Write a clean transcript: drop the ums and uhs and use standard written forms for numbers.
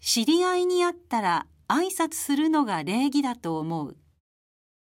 知り合いに会ったら挨拶するのが礼儀だと思う。